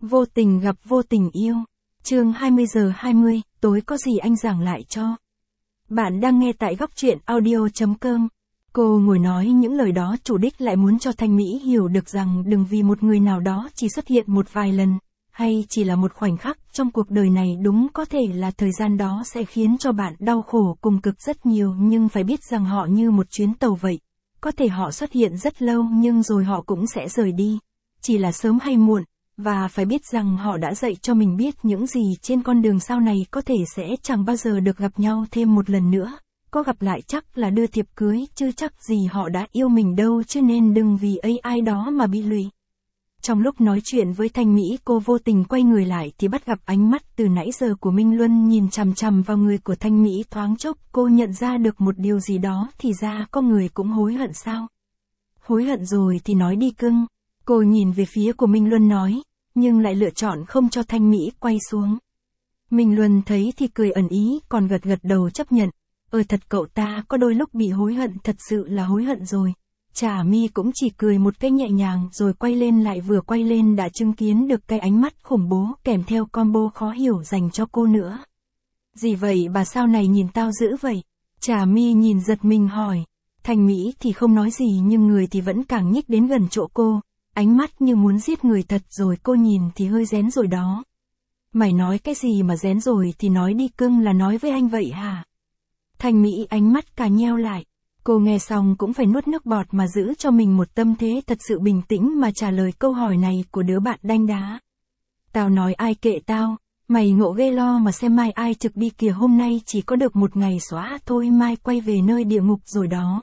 Vô tình gặp vô tình yêu. Chương 20:20, tối có gì anh giảng lại cho. Bạn đang nghe tại góc truyện audio.com. Cô ngồi nói những lời đó chủ đích lại muốn cho Thanh Mỹ hiểu được rằng đừng vì một người nào đó chỉ xuất hiện một vài lần, hay chỉ là một khoảnh khắc trong cuộc đời này, đúng có thể là thời gian đó sẽ khiến cho bạn đau khổ cùng cực rất nhiều, nhưng phải biết rằng họ như một chuyến tàu vậy. Có thể họ xuất hiện rất lâu nhưng rồi họ cũng sẽ rời đi. Chỉ là sớm hay muộn. Và phải biết rằng họ đã dạy cho mình biết những gì trên con đường sau này có thể sẽ chẳng bao giờ được gặp nhau thêm một lần nữa. Có gặp lại chắc là đưa thiệp cưới, chứ chắc gì họ đã yêu mình đâu, chứ nên đừng vì ai đó mà bị lụy. Trong lúc nói chuyện với Thanh Mỹ, cô vô tình quay người lại thì bắt gặp ánh mắt từ nãy giờ của Minh Luân nhìn chằm chằm vào người của Thanh Mỹ. Thoáng chốc cô nhận ra được một điều gì đó, thì ra có người cũng hối hận sao? Hối hận rồi thì nói đi cưng. Cô nhìn về phía của Minh Luân nói, nhưng lại lựa chọn không cho Thanh Mỹ quay xuống. Minh Luân thấy thì cười ẩn ý, còn gật gật đầu chấp nhận. Thật cậu ta có đôi lúc bị hối hận, thật sự là hối hận rồi. Trà Mi cũng chỉ cười một cái nhẹ nhàng rồi quay lên, lại vừa quay lên đã chứng kiến được cái ánh mắt khủng bố kèm theo combo khó hiểu dành cho cô nữa. Gì vậy bà, sao này nhìn tao dữ vậy? Trà Mi nhìn giật mình hỏi. Thanh Mỹ thì không nói gì nhưng người thì vẫn càng nhích đến gần chỗ cô. Ánh mắt như muốn giết người thật rồi, cô nhìn thì hơi rén rồi đó. Mày nói cái gì mà rén rồi thì nói đi cưng, là nói với anh vậy hả? Thanh Mỹ ánh mắt cả nheo lại. Cô nghe xong cũng phải nuốt nước bọt mà giữ cho mình một tâm thế thật sự bình tĩnh mà trả lời câu hỏi này của đứa bạn đanh đá. Tao nói ai kệ tao, mày ngộ ghê, lo mà xem mai ai trực đi kìa, hôm nay chỉ có được một ngày xóa thôi, mai quay về nơi địa ngục rồi đó.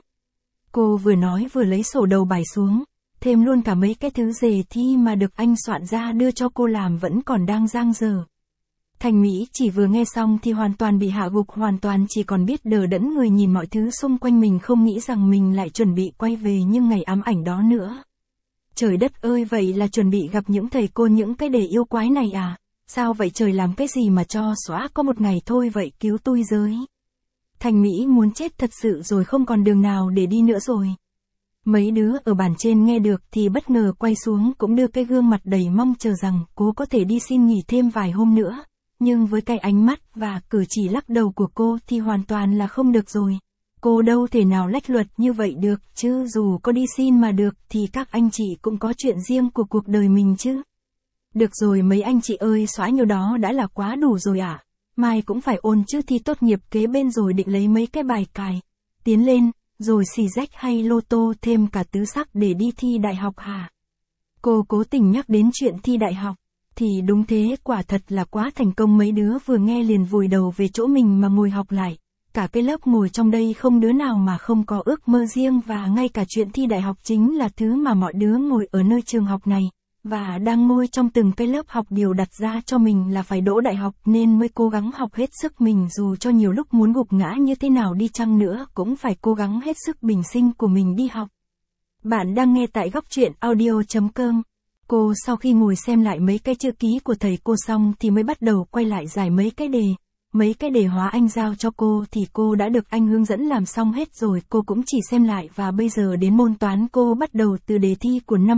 Cô vừa nói vừa lấy sổ đầu bài xuống. Thêm luôn cả mấy cái thứ đề thi mà được anh soạn ra đưa cho cô làm vẫn còn đang dang dở. Thanh Mỹ chỉ vừa nghe xong thì hoàn toàn bị hạ gục, hoàn toàn chỉ còn biết đờ đẫn người nhìn mọi thứ xung quanh mình, không nghĩ rằng mình lại chuẩn bị quay về nhưng ngày ám ảnh đó nữa. Trời đất ơi, vậy là chuẩn bị gặp những thầy cô những cái đề yêu quái này à? Sao vậy trời, làm cái gì mà cho xóa có một ngày thôi vậy, cứu tôi giới. Thanh Mỹ muốn chết thật sự rồi, không còn đường nào để đi nữa rồi. Mấy đứa ở bàn trên nghe được thì bất ngờ quay xuống, cũng đưa cái gương mặt đầy mong chờ rằng cô có thể đi xin nghỉ thêm vài hôm nữa. Nhưng với cái ánh mắt và cử chỉ lắc đầu của cô thì hoàn toàn là không được rồi. Cô đâu thể nào lách luật như vậy được chứ, dù có đi xin mà được thì các anh chị cũng có chuyện riêng của cuộc đời mình chứ. Được rồi mấy anh chị ơi, xóa nhiều đó đã là quá đủ rồi ạ. Mai cũng phải ôn chứ, thi tốt nghiệp kế bên rồi, định lấy mấy cái bài cài tiến lên, rồi xì rách hay lô tô thêm cả tứ sắc để đi thi đại học hả? Cô cố tình nhắc đến chuyện thi đại học. Thì đúng thế, quả thật là quá thành công. Mấy đứa vừa nghe liền vùi đầu về chỗ mình mà ngồi học lại. Cả cái lớp ngồi trong đây không đứa nào mà không có ước mơ riêng, và ngay cả chuyện thi đại học chính là thứ mà mọi đứa ngồi ở nơi trường học này, và đang ngồi trong từng cái lớp học đều đặt ra cho mình là phải đỗ đại học, nên mới cố gắng học hết sức mình, dù cho nhiều lúc muốn gục ngã như thế nào đi chăng nữa cũng phải cố gắng hết sức bình sinh của mình đi học. Bạn đang nghe tại góc truyện audio.com. Cô sau khi ngồi xem lại mấy cái chữ ký của thầy cô xong thì mới bắt đầu quay lại giải mấy cái đề. Mấy cái đề hóa anh giao cho cô thì cô đã được anh hướng dẫn làm xong hết rồi, cô cũng chỉ xem lại, và bây giờ đến môn toán cô bắt đầu từ đề thi của năm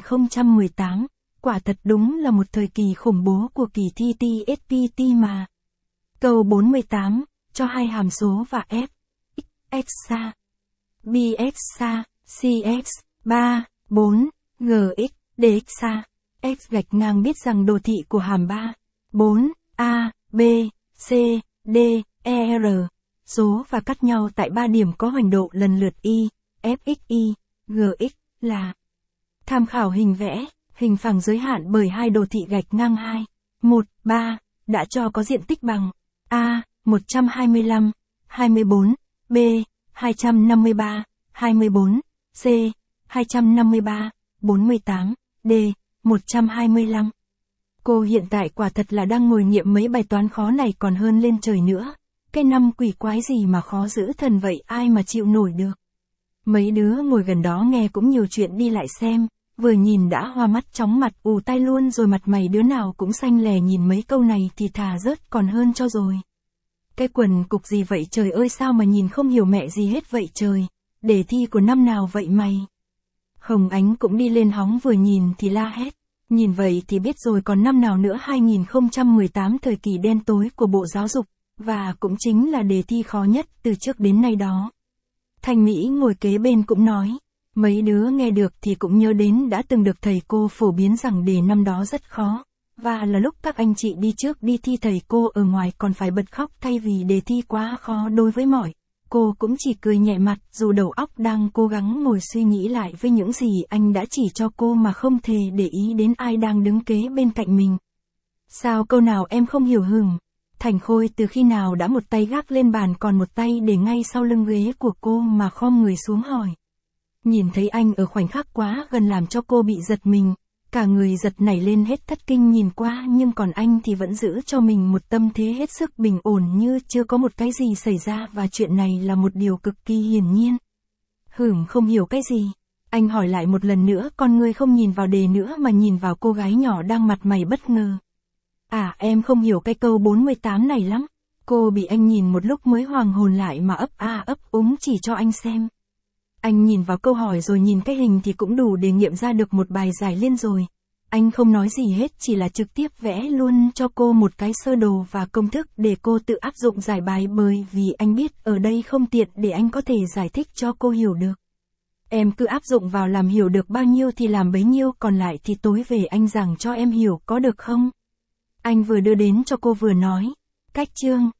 2018. Quả thật đúng là một thời kỳ khủng bố của kỳ thi TSPT mà. Câu 48, cho hai hàm số và f, x xa, bx xa, cx, 3, 4, gx. Dx xa, x gạch ngang biết rằng đồ thị của hàm 3, 4, a, b, c, d, e, r, số và cắt nhau tại 3 điểm có hoành độ lần lượt y, fx, y, gx là. Tham khảo hình vẽ, hình phẳng giới hạn bởi hai đồ thị gạch ngang 2, 1, 3, đã cho có diện tích bằng a, 125, 24, b, 253, 24, c, 253, 48. D, 125. Cô hiện tại quả thật là đang ngồi nghiệm mấy bài toán khó này còn hơn lên trời nữa. Cái năm quỷ quái gì mà khó dữ thần vậy, ai mà chịu nổi được. Mấy đứa ngồi gần đó nghe cũng nhiều chuyện đi lại xem, vừa nhìn đã hoa mắt chóng mặt ù tai luôn rồi, mặt mày đứa nào cũng xanh lè, nhìn mấy câu này thì thà rớt còn hơn cho rồi. Cái quần cục gì vậy trời ơi, sao mà nhìn không hiểu mẹ gì hết vậy trời. Đề thi của năm nào vậy mày? Hồng Ánh cũng đi lên hóng vừa nhìn thì la hét. Nhìn vậy thì biết rồi còn năm nào nữa 2018 thời kỳ đen tối của Bộ Giáo dục, và cũng chính là đề thi khó nhất từ trước đến nay đó. Thanh Mỹ ngồi kế bên cũng nói, mấy đứa nghe được thì cũng nhớ đến đã từng được thầy cô phổ biến rằng đề năm đó rất khó, và là lúc các anh chị đi trước đi thi thầy cô ở ngoài còn phải bật khóc thay vì đề thi quá khó đối với mọi. Cô cũng chỉ cười nhẹ mặt dù đầu óc đang cố gắng ngồi suy nghĩ lại với những gì anh đã chỉ cho cô mà không thể để ý đến ai đang đứng kế bên cạnh mình. Sao câu nào em không hiểu hửng? Thành Khôi từ khi nào đã một tay gác lên bàn còn một tay để ngay sau lưng ghế của cô mà khom người xuống hỏi. Nhìn thấy anh ở khoảnh khắc quá gần làm cho cô bị giật mình, cả người giật nảy lên hết thất kinh nhìn qua nhưng còn anh thì vẫn giữ cho mình một tâm thế hết sức bình ổn như chưa có một cái gì xảy ra và chuyện này là một điều cực kỳ hiển nhiên. Hửng không hiểu cái gì? Anh hỏi lại một lần nữa con người không nhìn vào đề nữa mà nhìn vào cô gái nhỏ đang mặt mày bất ngờ. À em không hiểu cái câu 48 này lắm. Cô bị anh nhìn một lúc mới hoàng hồn lại mà ấp úng chỉ cho anh xem. Anh nhìn vào câu hỏi rồi nhìn cái hình thì cũng đủ để nghiệm ra được một bài giải liên rồi. Anh không nói gì hết chỉ là trực tiếp vẽ luôn cho cô một cái sơ đồ và công thức để cô tự áp dụng giải bài bởi vì anh biết ở đây không tiện để anh có thể giải thích cho cô hiểu được. Em cứ áp dụng vào làm hiểu được bao nhiêu thì làm bấy nhiêu còn lại thì tối về anh giảng cho em hiểu có được không? Anh vừa đưa đến cho cô vừa nói. Cách chương.